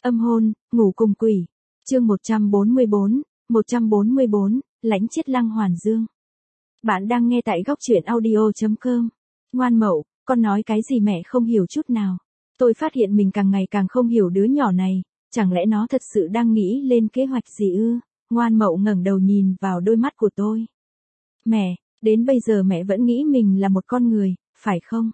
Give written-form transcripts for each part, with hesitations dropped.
Âm hôn, ngủ cùng quỷ. Chương 144, Lãnh Chiết Lăng Hoàn Dương. Bạn đang nghe tại góc truyện audio.com. Ngoan Mậu, con nói cái gì mẹ không hiểu chút nào. Tôi phát hiện mình càng ngày càng không hiểu đứa nhỏ này, chẳng lẽ nó thật sự đang nghĩ lên kế hoạch gì ư? Ngoan Mậu ngẩng đầu nhìn vào đôi mắt của tôi. Mẹ, đến bây giờ mẹ vẫn nghĩ mình là một con người, phải không?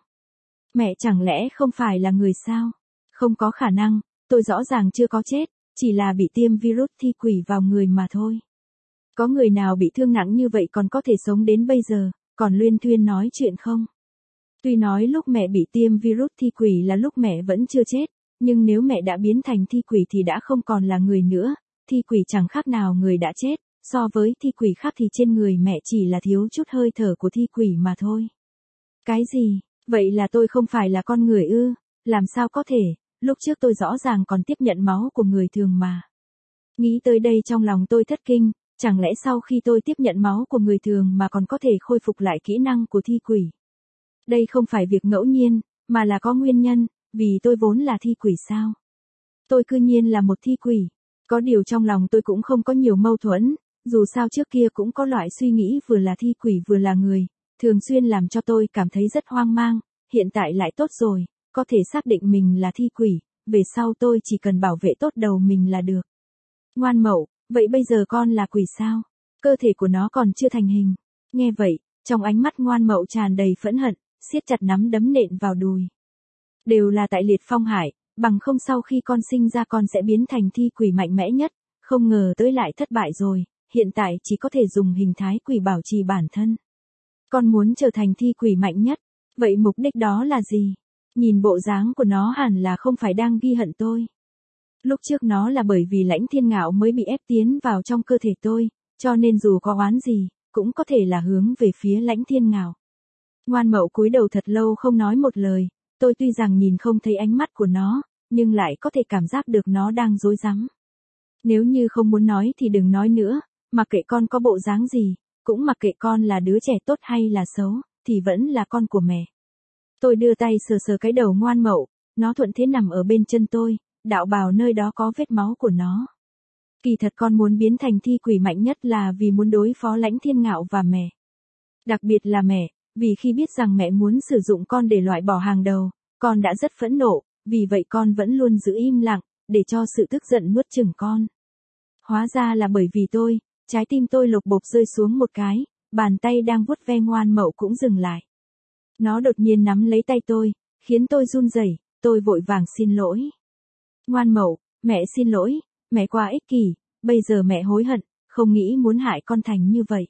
Mẹ chẳng lẽ không phải là người sao? Không có khả năng, tôi rõ ràng chưa có chết, chỉ là bị tiêm virus thi quỷ vào người mà thôi. Có người nào bị thương nặng như vậy còn có thể sống đến bây giờ, còn luyên thuyên nói chuyện không? Tuy nói lúc mẹ bị tiêm virus thi quỷ là lúc mẹ vẫn chưa chết, nhưng nếu mẹ đã biến thành thi quỷ thì đã không còn là người nữa, thi quỷ chẳng khác nào người đã chết, so với thi quỷ khác thì trên người mẹ chỉ là thiếu chút hơi thở của thi quỷ mà thôi. Cái gì? Vậy là tôi không phải là con người ư? Làm sao có thể? Lúc trước tôi rõ ràng còn tiếp nhận máu của người thường mà. Nghĩ tới đây trong lòng tôi thất kinh, chẳng lẽ sau khi tôi tiếp nhận máu của người thường mà còn có thể khôi phục lại kỹ năng của thi quỷ? Đây không phải việc ngẫu nhiên, mà là có nguyên nhân, vì tôi vốn là thi quỷ sao? Tôi cư nhiên là một thi quỷ. Có điều trong lòng tôi cũng không có nhiều mâu thuẫn, dù sao trước kia cũng có loại suy nghĩ vừa là thi quỷ vừa là người, thường xuyên làm cho tôi cảm thấy rất hoang mang, hiện tại lại tốt rồi, có thể xác định mình là thi quỷ, về sau tôi chỉ cần bảo vệ tốt đầu mình là được. Ngoan Mậu, vậy bây giờ con là quỷ sao? Cơ thể của nó còn chưa thành hình. Nghe vậy, trong ánh mắt Ngoan Mậu tràn đầy phẫn hận, siết chặt nắm đấm nện vào đùi. Đều là tại Liệt Phong hại, bằng không sau khi con sinh ra con sẽ biến thành thi quỷ mạnh mẽ nhất, không ngờ tới lại thất bại rồi, hiện tại chỉ có thể dùng hình thái quỷ bảo trì bản thân. Con muốn trở thành thi quỷ mạnh nhất, vậy mục đích đó là gì? Nhìn bộ dáng của nó hẳn là không phải đang ghi hận tôi. Lúc trước nó là bởi vì Lãnh Thiên Ngạo mới bị ép tiến vào trong cơ thể tôi, cho nên dù có oán gì, cũng có thể là hướng về phía Lãnh Thiên Ngạo. Ngoan Mậu cúi đầu thật lâu không nói một lời, tôi tuy rằng nhìn không thấy ánh mắt của nó, nhưng lại có thể cảm giác được nó đang rối rắm. Nếu như không muốn nói thì đừng nói nữa, mặc kệ con có bộ dáng gì, cũng mặc kệ con là đứa trẻ tốt hay là xấu, thì vẫn là con của mẹ. Tôi đưa tay sờ sờ cái đầu Ngoan Mậu, nó thuận thế nằm ở bên chân tôi, đạo bào nơi đó có vết máu của nó. Kỳ thật con muốn biến thành thi quỷ mạnh nhất là vì muốn đối phó Lãnh Thiên Ngạo và mẹ. Đặc biệt là mẹ, vì khi biết rằng mẹ muốn sử dụng con để loại bỏ hàng đầu, con đã rất phẫn nộ, vì vậy con vẫn luôn giữ im lặng, để cho sự tức giận nuốt chửng con. Hóa ra là bởi vì tôi, trái tim tôi lộc bộp rơi xuống một cái, bàn tay đang vuốt ve Ngoan Mậu cũng dừng lại. Nó đột nhiên nắm lấy tay tôi, khiến tôi run rẩy, tôi vội vàng xin lỗi. Ngoan Mậu, mẹ xin lỗi, mẹ quá ích kỷ, bây giờ mẹ hối hận, không nghĩ muốn hại con thành như vậy.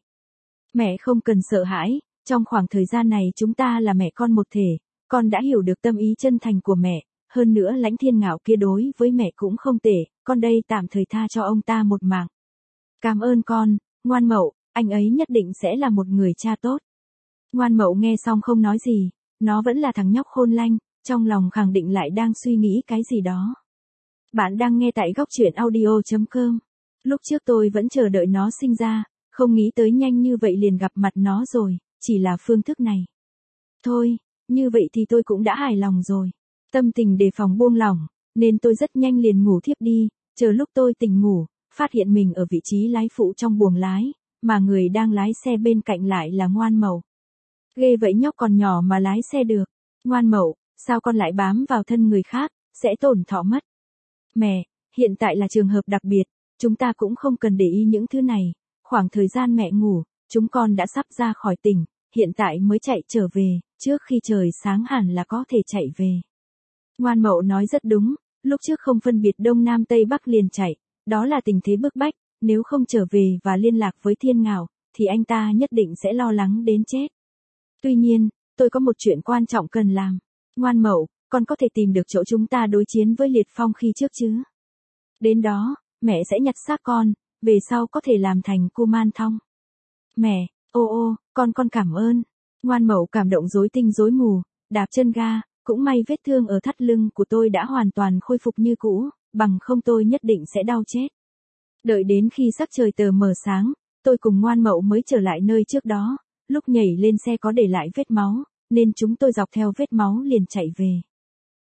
Mẹ không cần sợ hãi, trong khoảng thời gian này chúng ta là mẹ con một thể, con đã hiểu được tâm ý chân thành của mẹ, hơn nữa Lãnh Thiên Ngạo kia đối với mẹ cũng không tệ, con đây tạm thời tha cho ông ta một mạng. Cảm ơn con, Ngoan Mậu, anh ấy nhất định sẽ là một người cha tốt. Ngoan Mậu nghe xong không nói gì, nó vẫn là thằng nhóc khôn lanh, trong lòng khẳng định lại đang suy nghĩ cái gì đó. Bạn đang nghe tại góc truyện audio.com. Lúc trước tôi vẫn chờ đợi nó sinh ra, không nghĩ tới nhanh như vậy liền gặp mặt nó rồi, chỉ là phương thức này. Thôi, như vậy thì tôi cũng đã hài lòng rồi. Tâm tình đề phòng buông lỏng, nên tôi rất nhanh liền ngủ thiếp đi, chờ lúc tôi tỉnh ngủ, phát hiện mình ở vị trí lái phụ trong buồng lái, mà người đang lái xe bên cạnh lại là Ngoan Mậu. Ghê vậy nhóc còn nhỏ mà lái xe được. Ngoan Mậu, sao con lại bám vào thân người khác, sẽ tổn thọ mất. Mẹ, hiện tại là trường hợp đặc biệt, chúng ta cũng không cần để ý những thứ này, khoảng thời gian mẹ ngủ, chúng con đã sắp ra khỏi tỉnh, hiện tại mới chạy trở về, trước khi trời sáng hẳn là có thể chạy về. Ngoan Mậu nói rất đúng, lúc trước không phân biệt Đông Nam Tây Bắc liền chạy, đó là tình thế bức bách, nếu không trở về và liên lạc với Thiên Ngạo, thì anh ta nhất định sẽ lo lắng đến chết. Tuy nhiên, tôi có một chuyện quan trọng cần làm. Ngoan Mậu, con có thể tìm được chỗ chúng ta đối chiến với Liệt Phong khi trước chứ? Đến đó, mẹ sẽ nhặt xác con, về sau có thể làm thành Kuman Thong. Mẹ, ô, con cảm ơn. Ngoan Mậu cảm động rối tinh rối mù, đạp chân ga, cũng may vết thương ở thắt lưng của tôi đã hoàn toàn khôi phục như cũ, bằng không tôi nhất định sẽ đau chết. Đợi đến khi sắc trời tờ mờ sáng, tôi cùng Ngoan Mậu mới trở lại nơi trước đó, lúc nhảy lên xe có để lại vết máu, nên chúng tôi dọc theo vết máu liền chạy về.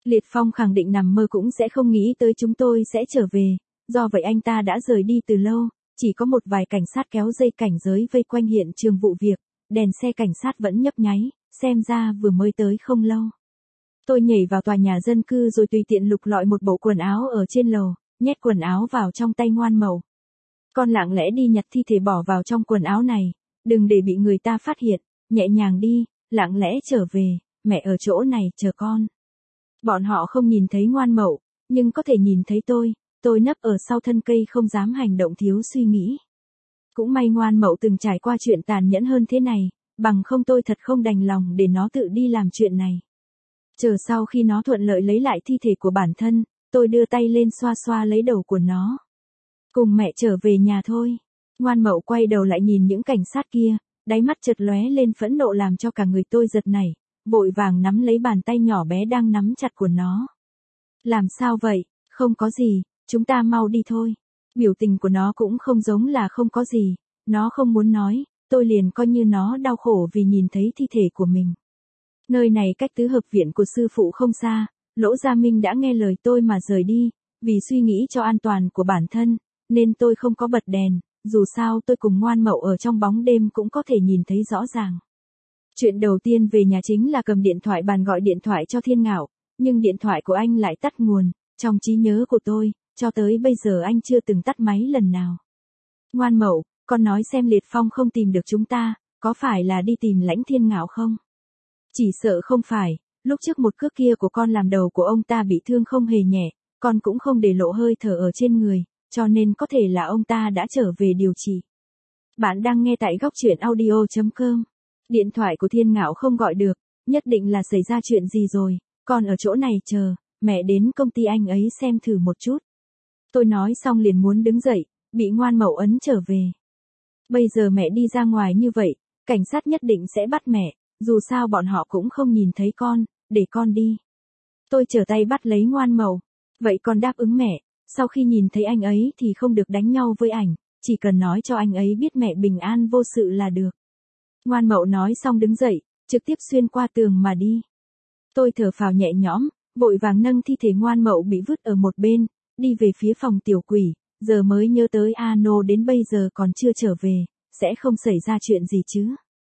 Liệt Phong khẳng định nằm mơ cũng sẽ không nghĩ tới chúng tôi sẽ trở về, do vậy anh ta đã rời đi từ lâu, chỉ có một vài cảnh sát kéo dây cảnh giới vây quanh hiện trường vụ việc, đèn xe cảnh sát vẫn nhấp nháy, xem ra vừa mới tới không lâu. Tôi nhảy vào tòa nhà dân cư rồi tùy tiện lục lọi một bộ quần áo ở trên lầu, nhét quần áo vào trong tay Ngoan Mậu. Con lặng lẽ đi nhặt thi thể bỏ vào trong quần áo này, đừng để bị người ta phát hiện, nhẹ nhàng đi, lặng lẽ trở về, mẹ ở chỗ này chờ con. Bọn họ không nhìn thấy Ngoan Mậu, nhưng có thể nhìn thấy tôi nấp ở sau thân cây không dám hành động thiếu suy nghĩ. Cũng may Ngoan Mậu từng trải qua chuyện tàn nhẫn hơn thế này, bằng không tôi thật không đành lòng để nó tự đi làm chuyện này. Chờ sau khi nó thuận lợi lấy lại thi thể của bản thân, tôi đưa tay lên xoa xoa lấy đầu của nó. Cùng mẹ trở về nhà thôi. Ngoan Mậu quay đầu lại nhìn những cảnh sát kia, đáy mắt chợt lóe lên phẫn nộ làm cho cả người tôi giật nảy, vội vàng nắm lấy bàn tay nhỏ bé đang nắm chặt của nó. Làm sao vậy? Không có gì, chúng ta mau đi thôi. Biểu tình của nó cũng không giống là không có gì, nó không muốn nói, tôi liền coi như nó đau khổ vì nhìn thấy thi thể của mình. Nơi này cách tứ hợp viện của sư phụ không xa, Lỗ Gia Minh đã nghe lời tôi mà rời đi, vì suy nghĩ cho an toàn của bản thân, nên tôi không có bật đèn, dù sao tôi cùng Ngoan Mậu ở trong bóng đêm cũng có thể nhìn thấy rõ ràng. Chuyện đầu tiên về nhà chính là cầm điện thoại bàn gọi điện thoại cho Thiên Ngạo, nhưng điện thoại của anh lại tắt nguồn, trong trí nhớ của tôi, cho tới bây giờ anh chưa từng tắt máy lần nào. Ngoan Mậu, con nói xem Liệt Phong không tìm được chúng ta, có phải là đi tìm Lãnh Thiên Ngạo không? Chỉ sợ không phải, lúc trước một cước kia của con làm đầu của ông ta bị thương không hề nhẹ, con cũng không để lộ hơi thở ở trên người, cho nên có thể là ông ta đã trở về điều trị. Bạn đang nghe tại góc truyện audio.com. Điện thoại của Thiên Ngạo không gọi được, nhất định là xảy ra chuyện gì rồi, con ở chỗ này chờ, mẹ đến công ty anh ấy xem thử một chút. Tôi nói xong liền muốn đứng dậy, bị Ngoan Mậu ấn trở về. Bây giờ mẹ đi ra ngoài như vậy, cảnh sát nhất định sẽ bắt mẹ, dù sao bọn họ cũng không nhìn thấy con, để con đi. Tôi trở tay bắt lấy Ngoan Mậu. Vậy con đáp ứng mẹ, sau khi nhìn thấy anh ấy thì không được đánh nhau với ảnh, chỉ cần nói cho anh ấy biết mẹ bình an vô sự là được. Ngoan Mậu nói xong đứng dậy, trực tiếp xuyên qua tường mà đi. Tôi thở phào nhẹ nhõm, vội vàng nâng thi thể Ngoan Mậu bị vứt ở một bên, đi về phía phòng tiểu quỷ, giờ mới nhớ tới Ano đến bây giờ còn chưa trở về, sẽ không xảy ra chuyện gì chứ.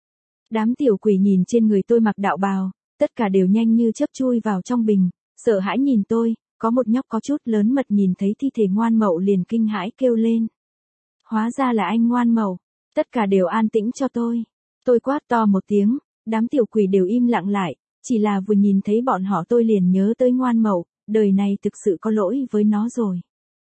Đám tiểu quỷ nhìn trên người tôi mặc đạo bào, tất cả đều nhanh như chớp chui vào trong bình, sợ hãi nhìn tôi, có một nhóc có chút lớn mật nhìn thấy thi thể Ngoan Mậu liền kinh hãi kêu lên. Hóa ra là anh Ngoan Mậu, tất cả đều an tĩnh cho tôi. Tôi quát to một tiếng, đám tiểu quỷ đều im lặng lại, chỉ là vừa nhìn thấy bọn họ tôi liền nhớ tới Ngoan Mậu, đời này thực sự có lỗi với nó rồi.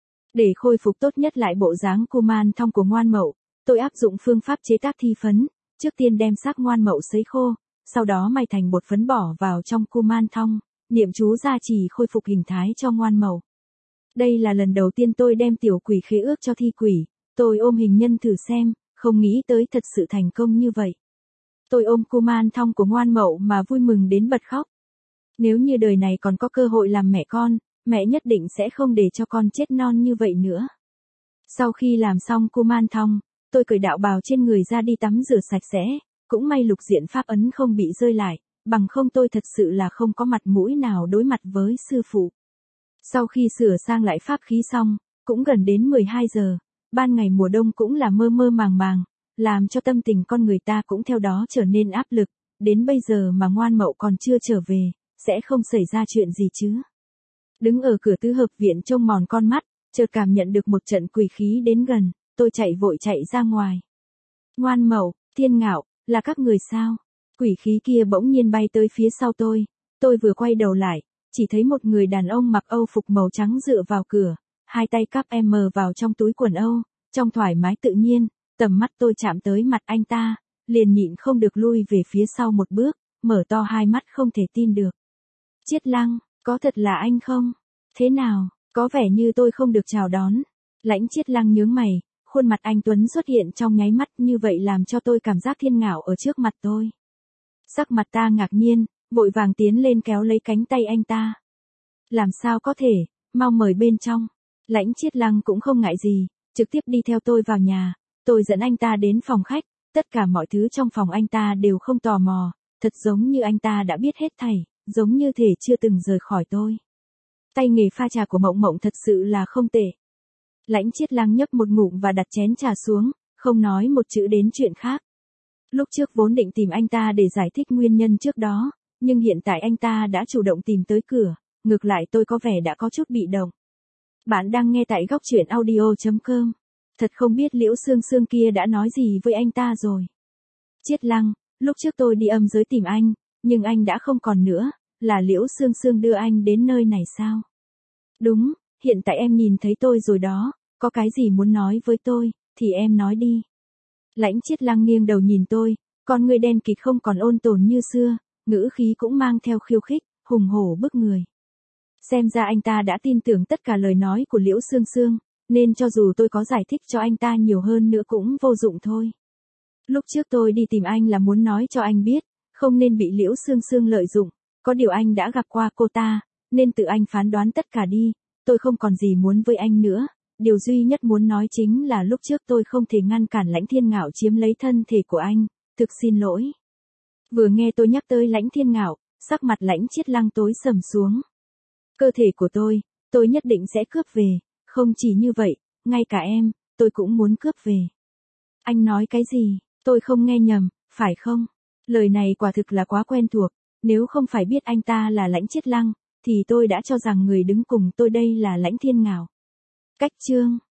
Để khôi phục tốt nhất lại bộ dáng Kuman Thong của Ngoan Mậu, tôi áp dụng phương pháp chế tác thi phấn, trước tiên đem xác Ngoan Mậu sấy khô, sau đó may thành bột phấn bỏ vào trong Kuman Thong, niệm chú gia trì khôi phục hình thái cho Ngoan Mậu. Đây là lần đầu tiên tôi đem tiểu quỷ khế ước cho thi quỷ, tôi ôm hình nhân thử xem, không nghĩ tới thật sự thành công như vậy. Tôi ôm Kuman Thong của Ngoan Mậu mà vui mừng đến bật khóc. Nếu như đời này còn có cơ hội làm mẹ con, mẹ nhất định sẽ không để cho con chết non như vậy nữa. Sau khi làm xong Kuman Thong, tôi cởi đạo bào trên người ra đi tắm rửa sạch sẽ, cũng may lục diện pháp ấn không bị rơi lại, bằng không tôi thật sự là không có mặt mũi nào đối mặt với sư phụ. Sau khi sửa sang lại pháp khí xong, cũng gần đến 12 giờ, ban ngày mùa đông cũng là mơ mơ màng màng, làm cho tâm tình con người ta cũng theo đó trở nên áp lực, đến bây giờ mà Ngoan Mậu còn chưa trở về, sẽ không xảy ra chuyện gì chứ. Đứng ở cửa tứ hợp viện trông mòn con mắt, chợt cảm nhận được một trận quỷ khí đến gần, tôi vội chạy ra ngoài. Ngoan Mậu, Thiên Ngạo, là các người sao? Quỷ khí kia bỗng nhiên bay tới phía sau tôi vừa quay đầu lại, chỉ thấy một người đàn ông mặc Âu phục màu trắng dựa vào cửa, hai tay cắp vào trong túi quần Âu, trong thoải mái tự nhiên, tầm mắt tôi chạm tới mặt anh ta, liền nhịn không được lui về phía sau một bước, mở to hai mắt không thể tin được. Chiết Lăng, có thật là anh không? Thế nào, có vẻ như tôi không được chào đón. Lãnh Chiết Lăng nhướng mày, khuôn mặt anh Tuấn xuất hiện trong nháy mắt như vậy làm cho tôi cảm giác Thiên Ngạo ở trước mặt tôi. Sắc mặt ta ngạc nhiên, vội vàng tiến lên kéo lấy cánh tay anh ta. Làm sao có thể, mau mời bên trong. Lãnh Chiết Lăng cũng không ngại gì, trực tiếp đi theo tôi vào nhà, tôi dẫn anh ta đến phòng khách, tất cả mọi thứ trong phòng anh ta đều không tò mò, thật giống như anh ta đã biết hết thảy, giống như thể chưa từng rời khỏi tôi. Tay nghề pha trà của Mộng Mộng thật sự là không tệ. Lãnh Chiết Lăng nhấp một ngụm và đặt chén trà xuống, không nói một chữ đến chuyện khác. Lúc trước vốn định tìm anh ta để giải thích nguyên nhân trước đó, nhưng hiện tại anh ta đã chủ động tìm tới cửa, ngược lại tôi có vẻ đã có chút bị động. Bạn đang nghe tại góc truyện audio.com. Thật không biết Liễu Sương Sương kia đã nói gì với anh ta rồi. Chiết Lăng, lúc trước tôi đi âm giới tìm anh, nhưng anh đã không còn nữa, là Liễu Sương Sương đưa anh đến nơi này sao? Đúng, hiện tại em nhìn thấy tôi rồi đó, có cái gì muốn nói với tôi, thì em nói đi. Lãnh Chiết Lăng nghiêng đầu nhìn tôi, con người đen kịt không còn ôn tồn như xưa, ngữ khí cũng mang theo khiêu khích, hùng hổ bức người. Xem ra anh ta đã tin tưởng tất cả lời nói của Liễu Sương Sương, nên cho dù tôi có giải thích cho anh ta nhiều hơn nữa cũng vô dụng thôi. Lúc trước tôi đi tìm anh là muốn nói cho anh biết, không nên bị Liễu Sương Sương lợi dụng, có điều anh đã gặp qua cô ta, nên tự anh phán đoán tất cả đi, tôi không còn gì muốn với anh nữa. Điều duy nhất muốn nói chính là lúc trước tôi không thể ngăn cản Lãnh Thiên Ngạo chiếm lấy thân thể của anh, thực xin lỗi. Vừa nghe tôi nhắc tới Lãnh Thiên Ngạo, sắc mặt Lãnh Chiết Lăng tối sầm xuống. Cơ thể của tôi nhất định sẽ cướp về, không chỉ như vậy, ngay cả em, tôi cũng muốn cướp về. Anh nói cái gì, tôi không nghe nhầm, phải không? Lời này quả thực là quá quen thuộc, nếu không phải biết anh ta là Lãnh Chiết Lăng, thì tôi đã cho rằng người đứng cùng tôi đây là Lãnh Thiên Ngạo. Cách chương